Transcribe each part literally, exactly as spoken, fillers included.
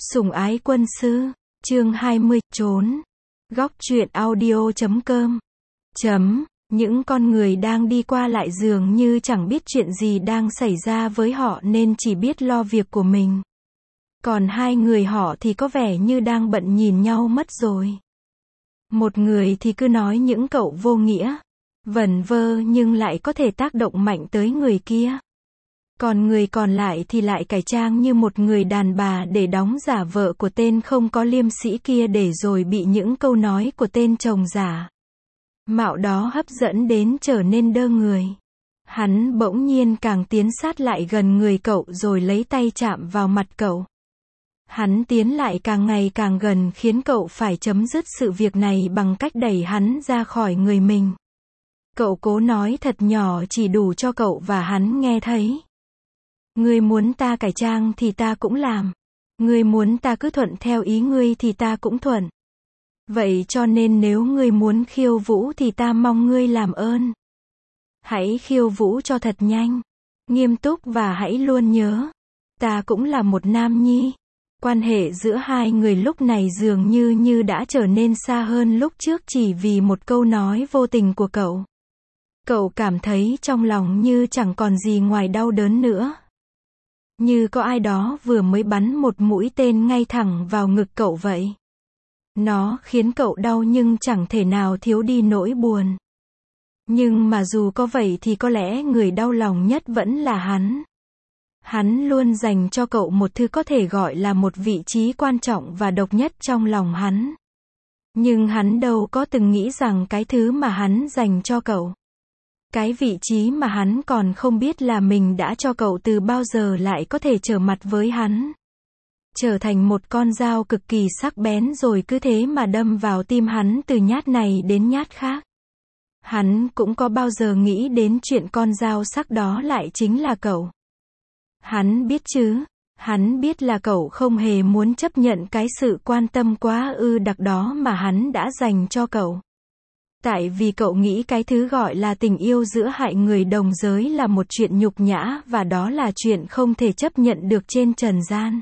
Sủng ái quân sư, chương hai mươi, trốn. Góc truyện audio chấm com. Chấm, những con người đang đi qua lại dường như chẳng biết chuyện gì đang xảy ra với họ nên chỉ biết lo việc của mình. Còn hai người họ thì có vẻ như đang bận nhìn nhau mất rồi. Một người thì cứ nói những cậu vô nghĩa, vẩn vơ nhưng lại có thể tác động mạnh tới người kia. Còn người còn lại thì lại cải trang như một người đàn bà để đóng giả vợ của tên không có liêm sĩ kia để rồi bị những câu nói của tên chồng giả mạo đó hấp dẫn đến trở nên đơ người. Hắn bỗng nhiên càng tiến sát lại gần người cậu rồi lấy tay chạm vào mặt cậu. Hắn tiến lại càng ngày càng gần khiến cậu phải chấm dứt sự việc này bằng cách đẩy hắn ra khỏi người mình. Cậu cố nói thật nhỏ chỉ đủ cho cậu và hắn nghe thấy. Ngươi muốn ta cải trang thì ta cũng làm. Ngươi muốn ta cứ thuận theo ý ngươi thì ta cũng thuận. Vậy cho nên nếu ngươi muốn khiêu vũ thì ta mong ngươi làm ơn. Hãy khiêu vũ cho thật nhanh, nghiêm túc và hãy luôn nhớ, ta cũng là một nam nhi. Quan hệ giữa hai người lúc này dường như như đã trở nên xa hơn lúc trước chỉ vì một câu nói vô tình của cậu. Cậu cảm thấy trong lòng như chẳng còn gì ngoài đau đớn nữa. Như có ai đó vừa mới bắn một mũi tên ngay thẳng vào ngực cậu vậy. Nó khiến cậu đau nhưng chẳng thể nào thiếu đi nỗi buồn. Nhưng mà dù có vậy thì có lẽ người đau lòng nhất vẫn là hắn. Hắn luôn dành cho cậu một thứ có thể gọi là một vị trí quan trọng và độc nhất trong lòng hắn. Nhưng hắn đâu có từng nghĩ rằng cái thứ mà hắn dành cho cậu, cái vị trí mà hắn còn không biết là mình đã cho cậu từ bao giờ lại có thể trở mặt với hắn. Trở thành một con dao cực kỳ sắc bén rồi cứ thế mà đâm vào tim hắn từ nhát này đến nhát khác. Hắn cũng có bao giờ nghĩ đến chuyện con dao sắc đó lại chính là cậu. Hắn biết chứ, hắn biết là cậu không hề muốn chấp nhận cái sự quan tâm quá ư đặc đó mà hắn đã dành cho cậu. Tại vì cậu nghĩ cái thứ gọi là tình yêu giữa hai người đồng giới là một chuyện nhục nhã và đó là chuyện không thể chấp nhận được trên trần gian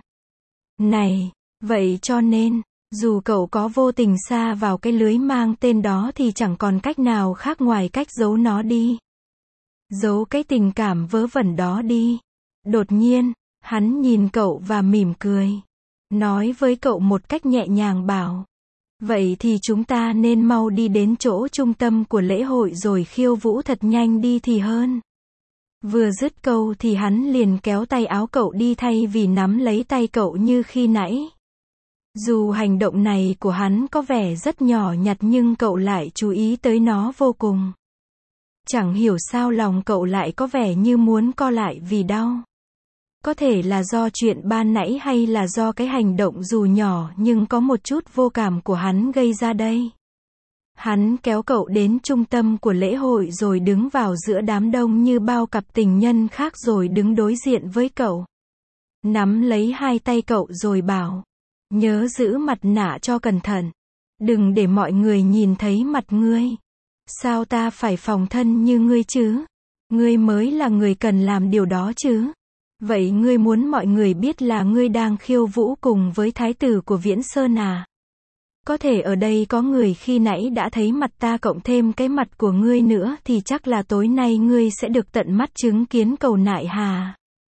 này. Vậy cho nên, dù cậu có vô tình sa vào cái lưới mang tên đó thì chẳng còn cách nào khác ngoài cách giấu nó đi. Giấu cái tình cảm vớ vẩn đó đi. Đột nhiên, hắn nhìn cậu và mỉm cười. Nói với cậu một cách nhẹ nhàng bảo. Vậy thì chúng ta nên mau đi đến chỗ trung tâm của lễ hội rồi khiêu vũ thật nhanh đi thì hơn. Vừa dứt câu thì hắn liền kéo tay áo cậu đi thay vì nắm lấy tay cậu như khi nãy. Dù hành động này của hắn có vẻ rất nhỏ nhặt nhưng cậu lại chú ý tới nó vô cùng. Chẳng hiểu sao lòng cậu lại có vẻ như muốn co lại vì đau. Có thể là do chuyện ban nãy hay là do cái hành động dù nhỏ nhưng có một chút vô cảm của hắn gây ra đây. Hắn kéo cậu đến trung tâm của lễ hội rồi đứng vào giữa đám đông như bao cặp tình nhân khác rồi đứng đối diện với cậu. Nắm lấy hai tay cậu rồi bảo. Nhớ giữ mặt nạ cho cẩn thận. Đừng để mọi người nhìn thấy mặt ngươi. Sao ta phải phòng thân như ngươi chứ? Ngươi mới là người cần làm điều đó chứ. Vậy ngươi muốn mọi người biết là ngươi đang khiêu vũ cùng với thái tử của Viễn Sơn à? Có thể ở đây có người khi nãy đã thấy mặt ta cộng thêm cái mặt của ngươi nữa thì chắc là tối nay ngươi sẽ được tận mắt chứng kiến cầu nại hà.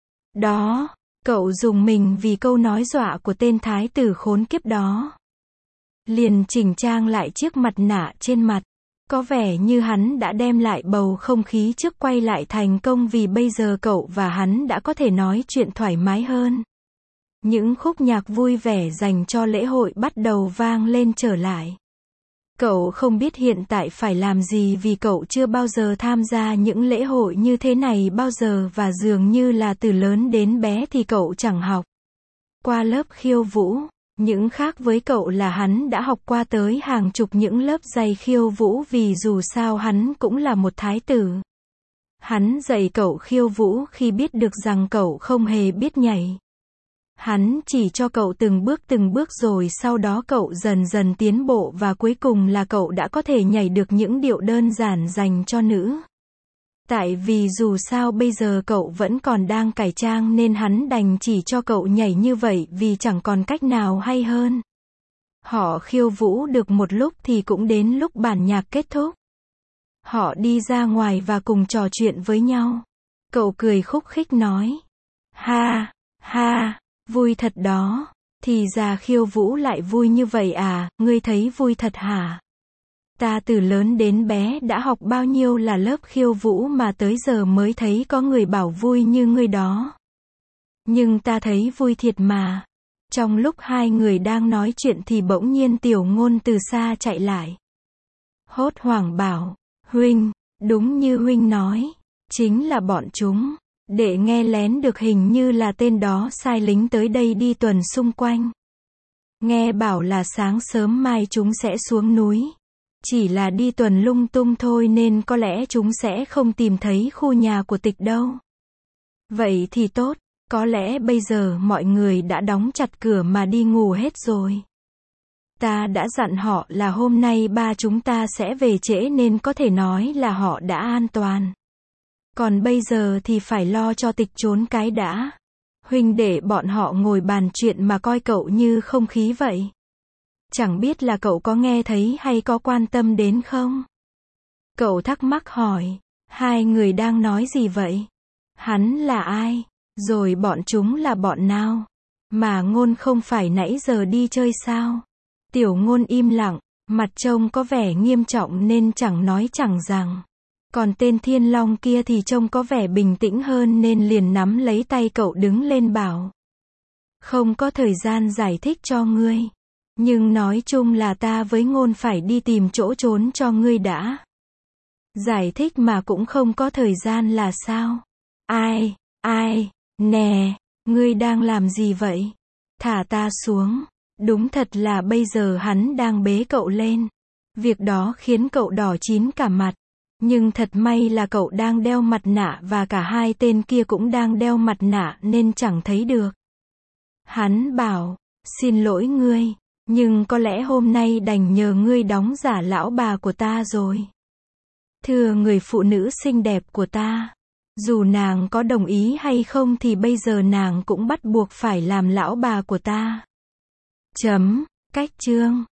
Đó, cậu dùng mình vì câu nói dọa của tên thái tử khốn kiếp đó. Liền chỉnh trang lại chiếc mặt nạ trên mặt. Có vẻ như hắn đã đem lại bầu không khí trước quay lại thành công vì bây giờ cậu và hắn đã có thể nói chuyện thoải mái hơn. Những khúc nhạc vui vẻ dành cho lễ hội bắt đầu vang lên trở lại. Cậu không biết hiện tại phải làm gì vì cậu chưa bao giờ tham gia những lễ hội như thế này bao giờ và dường như là từ lớn đến bé thì cậu chẳng học qua lớp khiêu vũ. Những khác với cậu là hắn đã học qua tới hàng chục những lớp dạy khiêu vũ vì dù sao hắn cũng là một thái tử. Hắn dạy cậu khiêu vũ khi biết được rằng cậu không hề biết nhảy. Hắn chỉ cho cậu từng bước từng bước rồi sau đó cậu dần dần tiến bộ và cuối cùng là cậu đã có thể nhảy được những điệu đơn giản dành cho nữ Tại vì dù sao bây giờ cậu vẫn còn đang cải trang nên hắn đành chỉ cho cậu nhảy như vậy vì chẳng còn cách nào hay hơn. Họ khiêu vũ được một lúc thì cũng đến lúc bản nhạc kết thúc. Họ đi ra ngoài và cùng trò chuyện với nhau. Cậu cười khúc khích nói. Ha, ha, vui thật đó. Thì ra khiêu vũ lại vui như vậy à, ngươi thấy vui thật hả? Ta từ lớn đến bé đã học bao nhiêu là lớp khiêu vũ mà tới giờ mới thấy có người bảo vui như ngươi đó. Nhưng ta thấy vui thiệt mà. Trong lúc hai người đang nói chuyện thì bỗng nhiên Tiểu Ngôn từ xa chạy lại. Hốt hoảng bảo, huynh, đúng như huynh nói, chính là bọn chúng. Đệ nghe lén được hình như là tên đó sai lính tới đây đi tuần xung quanh. Nghe bảo là sáng sớm mai chúng sẽ xuống núi. Chỉ là đi tuần lung tung thôi nên có lẽ chúng sẽ không tìm thấy khu nhà của Tịch đâu. Vậy thì tốt, có lẽ bây giờ mọi người đã đóng chặt cửa mà đi ngủ hết rồi. Ta đã dặn họ là hôm nay ba chúng ta sẽ về trễ nên có thể nói là họ đã an toàn. Còn bây giờ thì phải lo cho Tịch trốn cái đã. Huynh để bọn họ ngồi bàn chuyện mà coi cậu như không khí vậy. Chẳng biết là cậu có nghe thấy hay có quan tâm đến không? Cậu thắc mắc hỏi, hai người đang nói gì vậy? Hắn là ai? Rồi bọn chúng là bọn nào? Mà Ngôn không phải nãy giờ đi chơi sao? Tiểu Ngôn im lặng, mặt trông có vẻ nghiêm trọng nên chẳng nói chẳng rằng. Còn tên Thiên Long kia thì trông có vẻ bình tĩnh hơn nên liền nắm lấy tay cậu đứng lên bảo. Không có thời gian giải thích cho ngươi. Nhưng nói chung là ta với Ngôn phải đi tìm chỗ trốn cho ngươi đã. Giải thích mà cũng không có thời gian là sao? Ai, ai, nè, ngươi đang làm gì vậy? Thả ta xuống. Đúng thật là bây giờ hắn đang bế cậu lên. Việc đó khiến cậu đỏ chín cả mặt. Nhưng thật may là cậu đang đeo mặt nạ và cả hai tên kia cũng đang đeo mặt nạ nên chẳng thấy được. Hắn bảo, xin lỗi ngươi, nhưng có lẽ hôm nay đành nhờ ngươi đóng giả lão bà của ta rồi. Thưa người phụ nữ xinh đẹp của ta, dù nàng có đồng ý hay không thì bây giờ nàng cũng bắt buộc phải làm lão bà của ta. Chấm, cách chương.